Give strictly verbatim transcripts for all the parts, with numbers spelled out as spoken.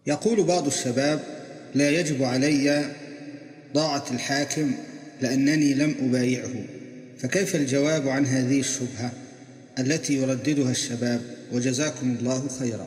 يقول بعض الشباب: لا يجب علي طاعة الحاكم لأنني لم أبايعه، فكيف الجواب عن هذه الشبهة التي يرددها الشباب؟ وجزاكم الله خيرا.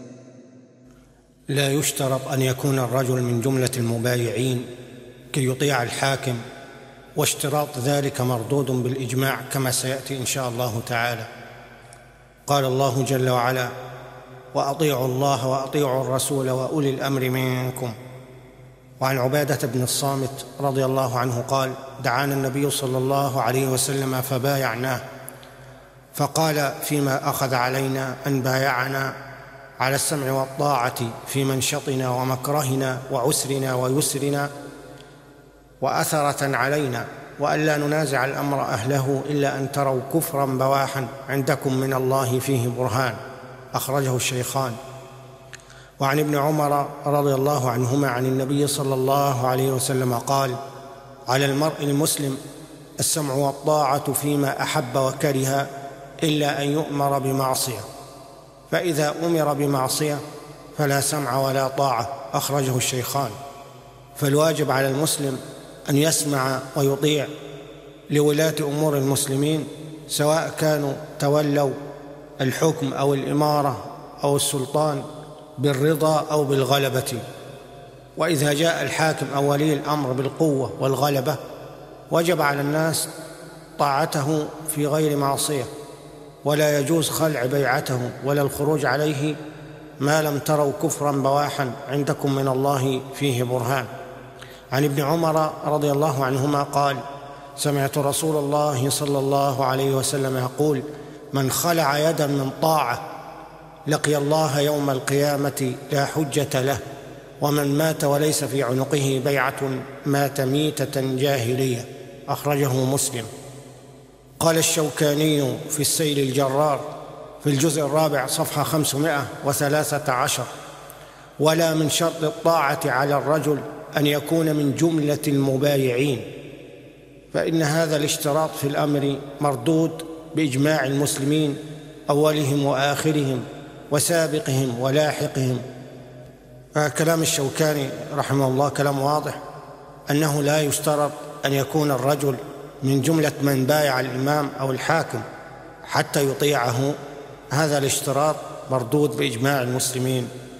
لا يشترط أن يكون الرجل من جملة المبايعين كي يطيع الحاكم، واشتراط ذلك مردود بالإجماع كما سيأتي إن شاء الله تعالى. قال الله جل وعلا: وأطيعوا الله وأطيعوا الرسول وأولي الأمر منكم. وعن عبادة بن الصامت رضي الله عنه قال: دعانا النبي صلى الله عليه وسلم فبايعناه، فقال فيما أخذ علينا أن بايعنا على السمع والطاعة في منشطنا ومكرهنا وعسرنا ويسرنا وأثرة علينا، وأن لا ننازع الأمر أهله إلا أن تروا كفرا بواحا عندكم من الله فيه برهان. أخرجه الشيخان. وعن ابن عمر رضي الله عنهما عن النبي صلى الله عليه وسلم قال: على المرء المسلم السمع والطاعة فيما أحب وكره إلا أن يؤمر بمعصية، فإذا أمر بمعصية فلا سمع ولا طاعة. أخرجه الشيخان. فالواجب على المسلم أن يسمع ويطيع لولاة أمور المسلمين، سواء كانوا تولوا الحكم أو الإمارة أو السلطان بالرضا أو بالغلبة. وإذا جاء الحاكم أو ولي الأمر بالقوة والغلبة وجب على الناس طاعته في غير معصية، ولا يجوز خلع بيعته ولا الخروج عليه ما لم تروا كفرا بواحا عندكم من الله فيه برهان. عن ابن عمر رضي الله عنهما قال: سمعت رسول الله صلى الله عليه وسلم يقول: من خلع يدا من طاعة لقي الله يوم القيامة لا حجة له، ومن مات وليس في عنقه بيعة مات ميتة جاهلية. أخرجه مسلم. قال الشوكاني في السيل الجرار في الجزء الرابع صفحة خمسمائة وثلاثة عشر: ولا من شرط الطاعة على الرجل أن يكون من جملة المبايعين، فإن هذا الاشتراط في الأمر مردود بإجماع المسلمين أولهم وآخرهم وسابقهم ولاحقهم. فكلام الشوكاني رحمه الله كلام واضح، أنه لا يشترط أن يكون الرجل من جملة من بايع الإمام أو الحاكم حتى يطيعه، هذا الاشتراط مردود بإجماع المسلمين.